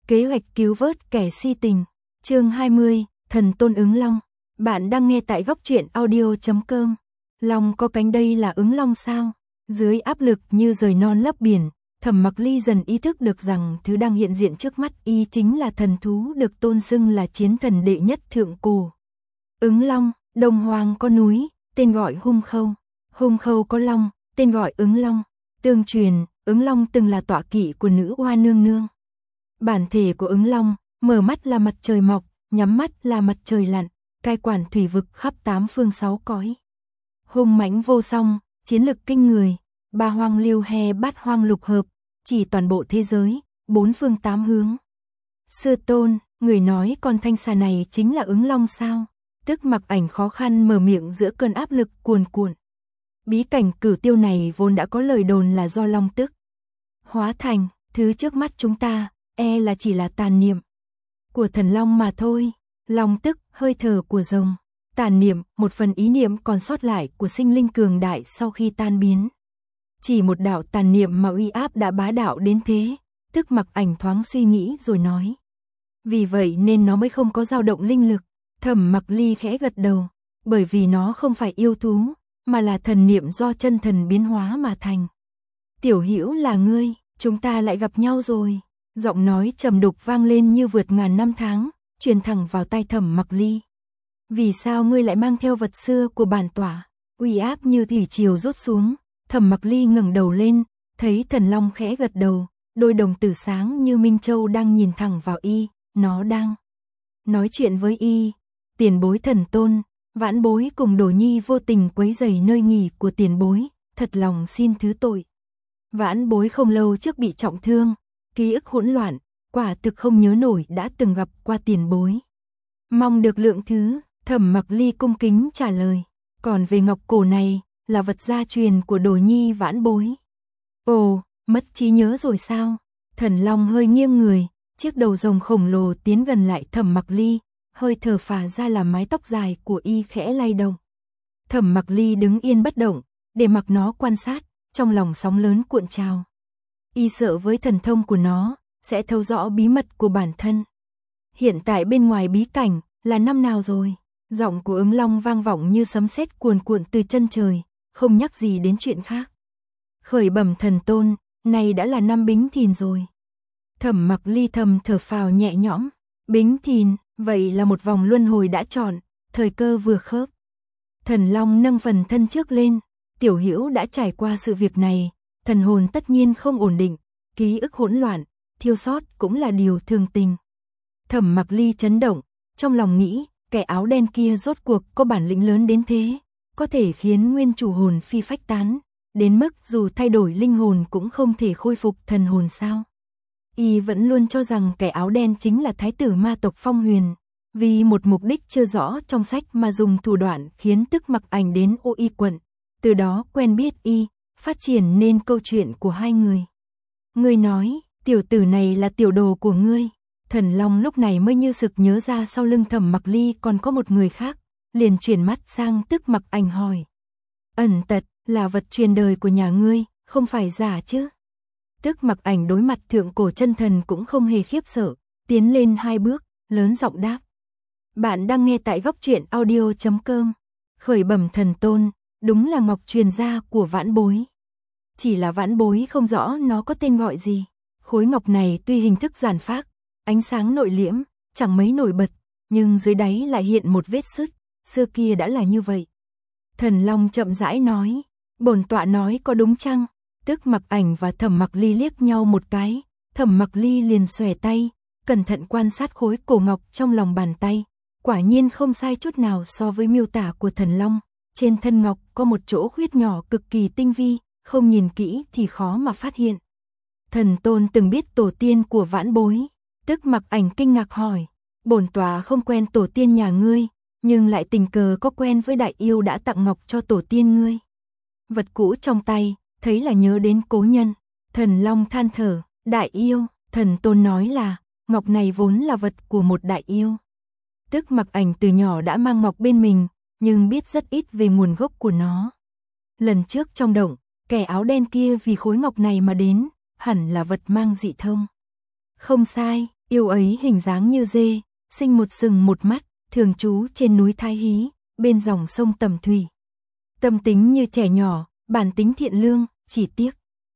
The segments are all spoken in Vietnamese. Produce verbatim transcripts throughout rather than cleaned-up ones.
Kế hoạch cứu vớt kẻ si tình. Chương hai mươi, Thần Tôn Ứng Long. Bạn đang nghe tại góc truyện audio chấm com. Long có cánh đây là ứng long sao? Dưới áp lực như rời non lấp biển, Thẩm Mặc Ly dần ý thức được rằng thứ đang hiện diện trước mắt y chính là thần thú được tôn xưng là chiến thần đệ nhất thượng cổ. Ứng Long, Đông Hoang có núi, tên gọi Hung Khâu. Hung Khâu có long, tên gọi Ứng Long. Tương truyền, Ứng Long từng là tọa kỵ của nữ hoa nương nương. Bản thể của Ứng Long, mở mắt là mặt trời mọc, nhắm mắt là mặt trời lặn, cai quản thủy vực khắp tám phương sáu cõi. Hung mãnh vô song, chiến lực kinh người, ba hoang lưu he bát hoang lục hợp, chỉ toàn bộ thế giới, bốn phương tám hướng. Sư tôn, người nói con thanh xà này chính là Ứng Long sao? Tức Mặc Ảnh khó khăn mở miệng giữa cơn áp lực cuồn cuộn. Bí cảnh Cửu Tiêu này vốn đã có lời đồn là do Long Tức hóa thành, thứ trước mắt chúng ta, e là chỉ là tàn niệm của thần long mà thôi. Long Tức, hơi thở của rồng, tàn niệm, một phần ý niệm còn sót lại của sinh linh cường đại sau khi tan biến. Chỉ một đạo tàn niệm mà uy áp đã bá đạo đến thế, Tức Mặc Ảnh thoáng suy nghĩ rồi nói. Vì vậy nên nó mới không có dao động linh lực. Thẩm Mặc Ly khẽ gật đầu, bởi vì nó không phải yêu thú, mà là thần niệm do chân thần biến hóa mà thành. Tiểu Hữu là ngươi, chúng ta lại gặp nhau rồi. Giọng nói trầm đục vang lên như vượt ngàn năm tháng, truyền thẳng vào tai Thẩm Mặc Ly. Vì sao ngươi lại mang theo vật xưa của bản tỏa? Uy áp như thủy triều rút xuống. Thẩm Mặc Ly ngẩng đầu lên, thấy thần long khẽ gật đầu, đôi đồng tử sáng như Minh Châu đang nhìn thẳng vào y, nó đang nói chuyện với y. Tiền bối thần tôn, vãn bối cùng Đồ Nhi vô tình quấy rầy nơi nghỉ của tiền bối, thật lòng xin thứ tội. Vãn bối không lâu trước bị trọng thương, ký ức hỗn loạn, quả thực không nhớ nổi đã từng gặp qua tiền bối. Mong được lượng thứ. Thẩm Mặc Ly cung kính trả lời. Còn về ngọc cổ này, là vật gia truyền của Đồ Nhi vãn bối. Ồ, mất trí nhớ rồi sao? Thần long hơi nghiêng người, chiếc đầu rồng khổng lồ tiến gần lại Thẩm Mặc Ly, hơi thở phả ra là mái tóc dài của y khẽ lay động. Thẩm Mặc Ly đứng yên bất động, để mặc nó quan sát, trong lòng sóng lớn cuộn trào. Y sợ với thần thông của nó, sẽ thấu rõ bí mật của bản thân. Hiện tại bên ngoài bí cảnh, là năm nào rồi? Giọng của Ứng Long vang vọng như sấm sét cuồn cuộn từ chân trời, không nhắc gì đến chuyện khác. Khởi bẩm thần tôn, này đã là năm Bính Thìn rồi. Thẩm Mặc Ly thầm thở phào nhẹ nhõm. Bính Thìn, vậy là một vòng luân hồi đã chọn, thời cơ vừa khớp. Thần Long nâng phần thân trước lên, Tiểu Hữu đã trải qua sự việc này, thần hồn tất nhiên không ổn định, ký ức hỗn loạn, thiếu sót cũng là điều thường tình. Thẩm Mặc Ly chấn động, trong lòng nghĩ, kẻ áo đen kia rốt cuộc có bản lĩnh lớn đến thế, có thể khiến nguyên chủ hồn phi phách tán, đến mức dù thay đổi linh hồn cũng không thể khôi phục thần hồn sao? Y vẫn luôn cho rằng kẻ áo đen chính là thái tử ma tộc Phong Huyền, vì một mục đích chưa rõ trong sách mà dùng thủ đoạn khiến Tức Mặc Ảnh đến Ô Y quận, từ đó quen biết y, phát triển nên câu chuyện của hai người. Ngươi nói, tiểu tử này là tiểu đồ của ngươi. Thần Long lúc này mới như sực nhớ ra sau lưng Thẩm Mặc Ly còn có một người khác, liền chuyển mắt sang Tức Mặc Ảnh hỏi. Ẩn Tật, là vật truyền đời của nhà ngươi, không phải giả chứ? Tức Mặc Ảnh đối mặt thượng cổ chân thần cũng không hề khiếp sợ, tiến lên hai bước, lớn giọng đáp. Bạn đang nghe tại góc truyện audio chấm com. Khởi bẩm thần tôn, đúng là ngọc truyền gia của vãn bối. Chỉ là vãn bối không rõ nó có tên gọi gì. Khối ngọc này tuy hình thức giản phác, ánh sáng nội liễm, chẳng mấy nổi bật, nhưng dưới đáy lại hiện một vết sứt, xưa kia đã là như vậy. Thần Long chậm rãi nói, bổn tọa nói có đúng chăng? Tức Mặc Ảnh và Thẩm Mặc Ly liếc nhau một cái, Thẩm Mặc Ly liền xòe tay, cẩn thận quan sát khối cổ ngọc trong lòng bàn tay, quả nhiên không sai chút nào so với miêu tả của thần long. Trên thân ngọc có một chỗ khuyết nhỏ cực kỳ tinh vi, không nhìn kỹ thì khó mà phát hiện. Thần tôn từng biết tổ tiên của vãn bối. Tức Mặc Ảnh kinh ngạc hỏi, bổn tọa không quen tổ tiên nhà ngươi, nhưng lại tình cờ có quen với đại yêu đã tặng ngọc cho tổ tiên ngươi. Vật cũ trong tay, thấy là nhớ đến cố nhân. Thần Long than thở, đại yêu, thần tôn nói là, ngọc này vốn là vật của một đại yêu. Tức Mặc Ảnh từ nhỏ đã mang ngọc bên mình, nhưng biết rất ít về nguồn gốc của nó. Lần trước trong động, kẻ áo đen kia vì khối ngọc này mà đến, hẳn là vật mang dị thông. Không sai, Yêu ấy hình dáng như dê, sinh một sừng một mắt, thường trú trên núi Thái Hí, bên dòng sông Tầm Thủy. Tâm tính như trẻ nhỏ, bản tính thiện lương, chỉ tiếc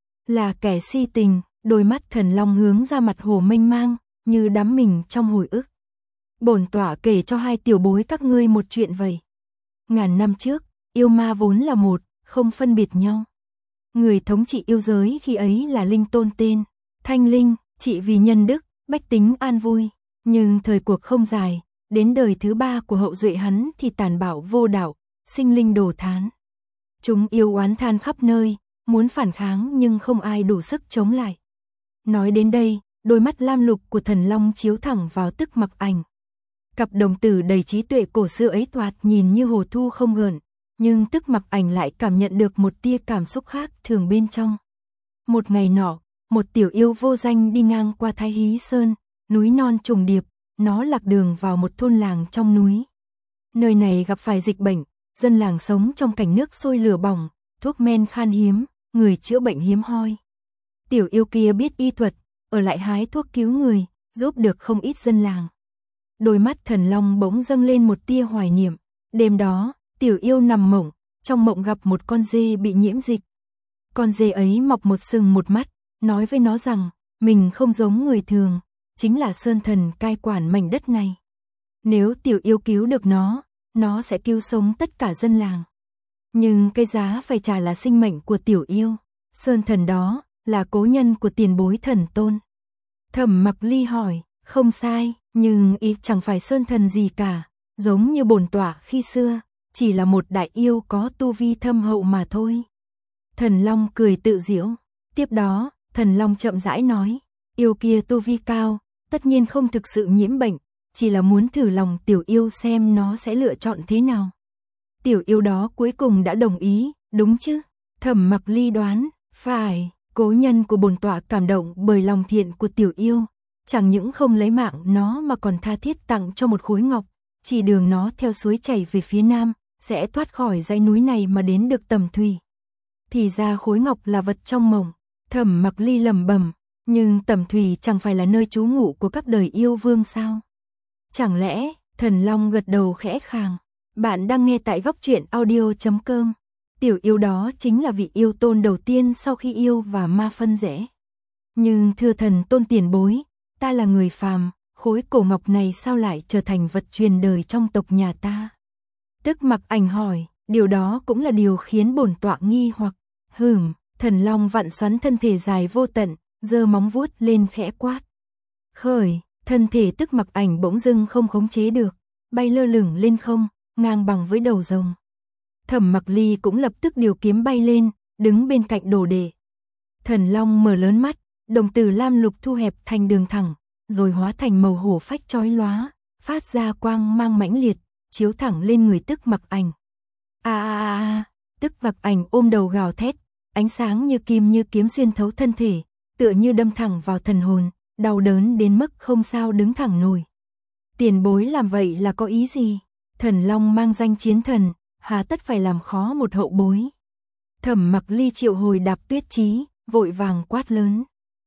là kẻ si tình, đôi mắt Thần Long hướng ra mặt hồ mênh mang, như đắm mình trong hồi ức. Bổn tọa kể cho hai tiểu bối các ngươi một chuyện vậy. Ngàn năm trước, yêu ma vốn là một, không phân biệt nhau. Người thống trị yêu giới khi ấy là Linh Tôn tên, Thanh Linh, trị vì nhân đức, bách tính an vui. Nhưng thời cuộc không dài, đến đời thứ ba của hậu duệ hắn thì tàn bạo vô đạo, sinh linh đổ thán. Chúng yêu oán than khắp nơi, muốn phản kháng nhưng không ai đủ sức chống lại. Nói đến đây, đôi mắt lam lục của Thần Long chiếu thẳng vào Tức Mặc Ảnh. Cặp đồng tử đầy trí tuệ cổ xưa ấy thoạt nhìn như hồ thu không gợn, nhưng Tức Mặc Ảnh lại cảm nhận được một tia cảm xúc khác thường bên trong. Một ngày nọ, một tiểu yêu vô danh đi ngang qua Thái Hí Sơn, núi non trùng điệp, nó lạc đường vào một thôn làng trong núi. Nơi này gặp phải dịch bệnh, dân làng sống trong cảnh nước sôi lửa bỏng, thuốc men khan hiếm, người chữa bệnh hiếm hoi. Tiểu yêu kia biết y thuật, ở lại hái thuốc cứu người, giúp được không ít dân làng. Đôi mắt Thần Long bỗng dâng lên một tia hoài niệm. Đêm đó, tiểu yêu nằm mộng, trong mộng gặp một con dê bị nhiễm dịch. Con dê ấy mọc một sừng một mắt, nói với nó rằng, mình không giống người thường, chính là sơn thần cai quản mảnh đất này. Nếu tiểu yêu cứu được nó, nó sẽ cứu sống tất cả dân làng. Nhưng cái giá phải trả là sinh mệnh của tiểu yêu. Sơn thần đó là cố nhân của tiền bối Thần Tôn. Thẩm Mặc Ly hỏi, không sai, nhưng y chẳng phải sơn thần gì cả, giống như bổn tọa khi xưa, chỉ là một đại yêu có tu vi thâm hậu mà thôi. Thần Long cười tự giễu. Tiếp đó, Thần Long chậm rãi nói, yêu kia tu vi cao, tất nhiên không thực sự nhiễm bệnh, chỉ là muốn thử lòng tiểu yêu xem nó sẽ lựa chọn thế nào. Tiểu yêu đó cuối cùng đã đồng ý, đúng chứ? Thẩm Mặc Ly đoán, phải, cố nhân của bổn tọa cảm động bởi lòng thiện của tiểu yêu, chẳng những không lấy mạng nó mà còn tha thiết tặng cho một khối ngọc, chỉ đường nó theo suối chảy về phía nam, sẽ thoát khỏi dãy núi này mà đến được Tầm Thủy. Thì ra khối ngọc là vật trong mộng. Thẩm Mặc Ly lẩm bẩm, nhưng Tầm Thủy chẳng phải là nơi trú ngụ của các đời yêu vương sao? Chẳng lẽ? Thần Long gật đầu khẽ khàng. Bạn đang nghe tại góc truyện audio chấm com. Tiểu yêu đó chính là vị yêu tôn đầu tiên sau khi yêu và ma phân rẽ. Nhưng thưa Thần Tôn tiền bối, ta là người phàm, khối cổ ngọc này sao lại trở thành vật truyền đời trong tộc nhà ta? Tức Mặc Ảnh hỏi, điều đó cũng là điều khiến bổn tọa nghi hoặc. Hừm, Thần Long vặn xoắn thân thể dài vô tận, giơ móng vuốt lên khẽ quát. Khởi, thân thể Tức Mặc Ảnh bỗng dưng không khống chế được, bay lơ lửng lên không, ngang bằng với đầu rồng. Thẩm Mặc Ly cũng lập tức điều kiếm bay lên, đứng bên cạnh đồ đệ. Thần Long mở lớn mắt, đồng tử lam lục thu hẹp thành đường thẳng, rồi hóa thành màu hổ phách chói lóa, phát ra quang mang mãnh liệt, chiếu thẳng lên người Tức Mặc Ảnh. A a a, Tức Mặc Ảnh ôm đầu gào thét, ánh sáng như kim như kiếm xuyên thấu thân thể, tựa như đâm thẳng vào thần hồn, đau đớn đến mức không sao đứng thẳng nổi. Tiền bối làm vậy là có ý gì? Thần Long mang danh chiến thần, hà tất phải làm khó một hậu bối. Thẩm Mặc Ly triệu hồi Đạp Tuyết Chí, vội vàng quát lớn.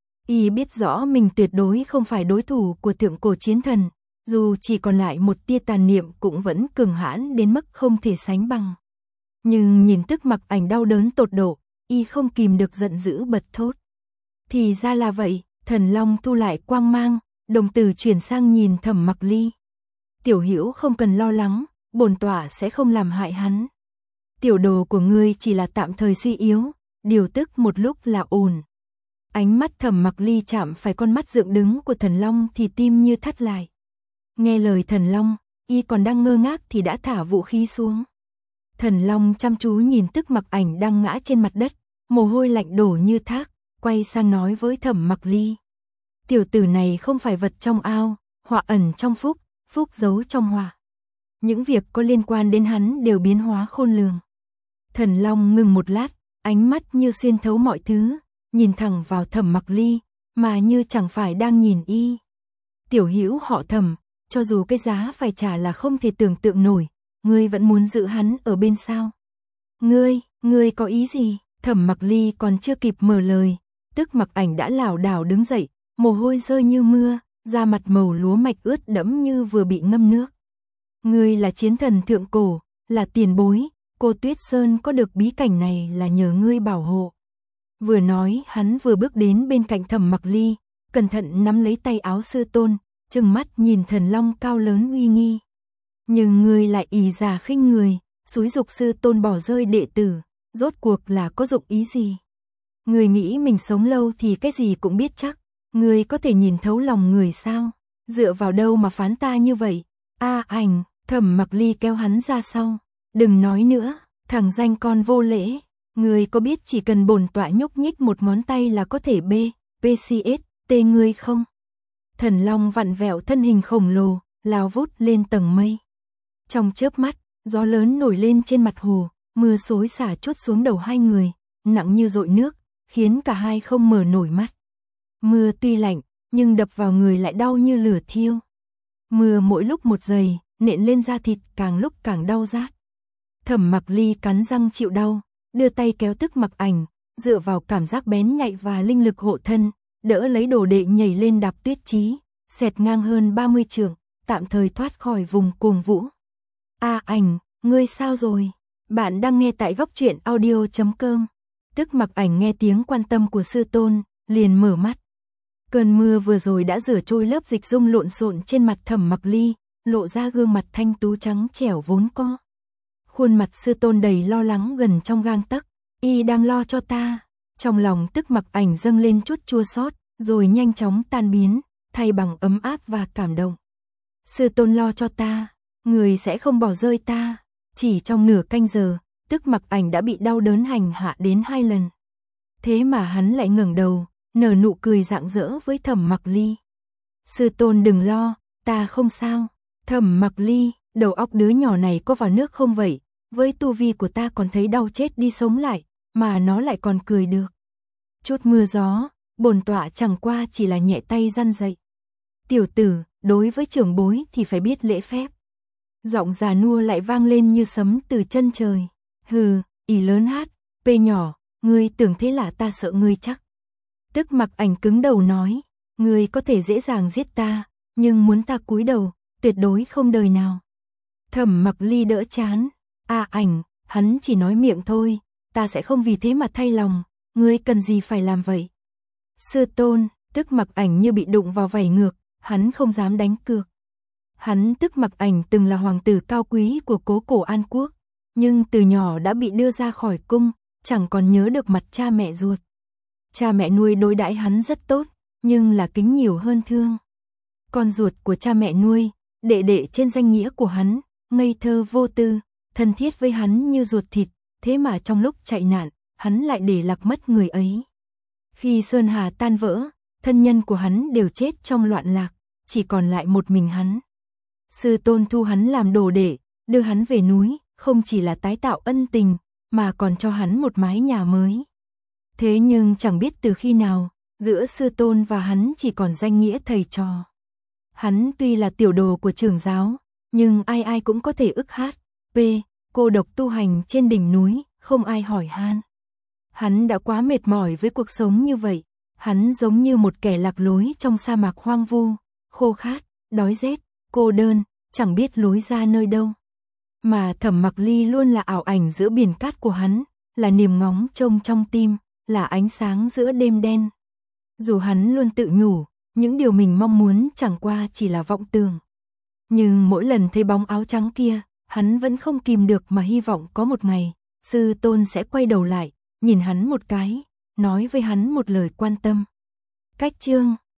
Y biết rõ mình tuyệt đối không phải đối thủ của thượng cổ chiến thần, dù chỉ còn lại một tia tàn niệm cũng vẫn cường hãn đến mức không thể sánh bằng. Nhưng nhìn Tức Mặc Ảnh đau đớn tột độ, y không kìm được giận dữ bật thốt. Thì ra là vậy. Thần Long thu lại quang mang, đồng tử chuyển sang nhìn Thẩm Mặc Ly. Tiểu Hữu không cần lo lắng, bổn tọa sẽ không làm hại hắn. Tiểu đồ của ngươi chỉ là tạm thời suy yếu, điều tức một lúc là ổn. Ánh mắt Thẩm Mặc Ly chạm phải con mắt dựng đứng của Thần Long thì tim như thắt lại. Nghe lời Thần Long, y còn đang ngơ ngác thì đã thả vũ khí xuống. Thần Long chăm chú nhìn Tức Mặc Ảnh đang ngã trên mặt đất, mồ hôi lạnh đổ như thác, quay sang nói với Thẩm Mặc Ly. Tiểu tử này không phải vật trong ao, họa ẩn trong phúc, phúc giấu trong họa. Những việc có liên quan đến hắn đều biến hóa khôn lường. Thần Long ngừng một lát, ánh mắt như xuyên thấu mọi thứ, nhìn thẳng vào Thẩm Mặc Ly, mà như chẳng phải đang nhìn y. Tiểu Hữu họ Thẩm, cho dù cái giá phải trả là không thể tưởng tượng nổi, ngươi vẫn muốn giữ hắn ở bên sao? Ngươi, ngươi có ý gì? Thẩm Mặc Ly còn chưa kịp mở lời, Tức Mặc Ảnh đã lảo đảo đứng dậy, mồ hôi rơi như mưa, da mặt màu lúa mạch ướt đẫm như vừa bị ngâm nước. Ngươi là chiến thần thượng cổ, là tiền bối, cô Tuyết Sơn có được bí cảnh này là nhờ ngươi bảo hộ. Vừa nói hắn vừa bước đến bên cạnh Thẩm Mặc Ly, cẩn thận nắm lấy tay áo sư tôn, trừng mắt nhìn thần long cao lớn uy nghi. Nhưng ngươi lại ỷ giả khinh người, xúi dục sư tôn bỏ rơi đệ tử, rốt cuộc là có dụng ý gì? Ngươi nghĩ mình sống lâu thì cái gì cũng biết chắc, ngươi có thể nhìn thấu lòng người sao? Dựa vào đâu mà phán ta như vậy? A Ảnh, Thẩm Mặc Ly kéo hắn ra sau, đừng nói nữa, thằng danh con vô lễ, ngươi có biết chỉ cần bổn tọa nhúc nhích một ngón tay là có thể bê, pê xê ét, tê ngươi không? Thần long vặn vẹo thân hình khổng lồ, lao vút lên tầng mây. Trong chớp mắt, gió lớn nổi lên trên mặt hồ, mưa xối xả trút xuống đầu hai người, nặng như dội nước, khiến cả hai không mở nổi mắt. Mưa tuy lạnh, nhưng đập vào người lại đau như lửa thiêu. Mưa mỗi lúc một dày, nện lên da thịt càng lúc càng đau rát. Thẩm Mặc Ly cắn răng chịu đau, đưa tay kéo Tức Mặc Ảnh, dựa vào cảm giác bén nhạy và linh lực hộ thân, đỡ lấy đồ đệ nhảy lên đạp tuyết chí, xẹt ngang hơn ba mươi trượng, tạm thời thoát khỏi vùng cuồng vũ. A Ảnh, ngươi sao rồi? Bạn đang nghe tại góc truyện audio chấm com. Tức Mặc Ảnh nghe tiếng quan tâm của sư tôn, liền mở mắt. Cơn mưa vừa rồi đã rửa trôi lớp dịch dung lộn xộn trên mặt Thẩm Mặc Ly, lộ ra gương mặt thanh tú trắng trẻo vốn có. Khuôn mặt sư tôn đầy lo lắng gần trong gang tấc, y đang lo cho ta. Trong lòng Tức Mặc Ảnh dâng lên chút chua xót, rồi nhanh chóng tan biến, thay bằng ấm áp và cảm động. Sư tôn lo cho ta, người sẽ không bỏ rơi ta. Chỉ trong nửa canh giờ, Tức Mặc Ảnh đã bị đau đớn hành hạ đến hai lần. Thế mà hắn lại ngẩng đầu, nở nụ cười rạng rỡ với Thẩm Mặc Ly. Sư tôn đừng lo, ta không sao. Thẩm Mặc Ly, đầu óc đứa nhỏ này có vào nước không vậy? Với tu vi của ta còn thấy đau chết đi sống lại, mà nó lại còn cười được. Chút mưa gió, bổn tọa chẳng qua chỉ là nhẹ tay răn dạy. Tiểu tử, đối với trưởng bối thì phải biết lễ phép. Giọng già nua lại vang lên như sấm từ chân trời. Hừ, ỷ lớn hát, pê nhỏ, ngươi tưởng thế là ta sợ ngươi chắc. Tức Mặc Ảnh cứng đầu nói, ngươi có thể dễ dàng giết ta, nhưng muốn ta cúi đầu, tuyệt đối không đời nào. Thẩm Mặc Ly đỡ chán, A Ảnh, hắn chỉ nói miệng thôi, ta sẽ không vì thế mà thay lòng, ngươi cần gì phải làm vậy? Sư tôn, Tức Mặc Ảnh như bị đụng vào vảy ngược, hắn không dám đánh cược. Hắn Tức Mặc Ảnh từng là hoàng tử cao quý của cố cổ An Quốc, nhưng từ nhỏ đã bị đưa ra khỏi cung, chẳng còn nhớ được mặt cha mẹ ruột. Cha mẹ nuôi đối đãi hắn rất tốt, nhưng là kính nhiều hơn thương. Con ruột của cha mẹ nuôi, đệ đệ trên danh nghĩa của hắn, ngây thơ vô tư, thân thiết với hắn như ruột thịt, thế mà trong lúc chạy nạn, hắn lại để lạc mất người ấy. Khi Sơn Hà tan vỡ, thân nhân của hắn đều chết trong loạn lạc, chỉ còn lại một mình hắn. Sư tôn thu hắn làm đồ đệ, đưa hắn về núi, không chỉ là tái tạo ân tình, mà còn cho hắn một mái nhà mới. Thế nhưng chẳng biết từ khi nào, giữa sư tôn và hắn chỉ còn danh nghĩa thầy trò. Hắn tuy là tiểu đồ của trưởng giáo, nhưng ai ai cũng có thể ức hát, p, cô độc tu hành trên đỉnh núi, không ai hỏi han. Hắn đã quá mệt mỏi với cuộc sống như vậy, hắn giống như một kẻ lạc lối trong sa mạc hoang vu, khô khát, đói rét, cô đơn, chẳng biết lối ra nơi đâu. Mà Thẩm Mặc Ly luôn là ảo ảnh giữa biển cát của hắn, là niềm ngóng trông trong tim, là ánh sáng giữa đêm đen. Dù hắn luôn tự nhủ, những điều mình mong muốn chẳng qua chỉ là vọng tưởng. Nhưng mỗi lần thấy bóng áo trắng kia, hắn vẫn không kìm được mà hy vọng có một ngày, sư tôn sẽ quay đầu lại, nhìn hắn một cái, nói với hắn một lời quan tâm. Cách chương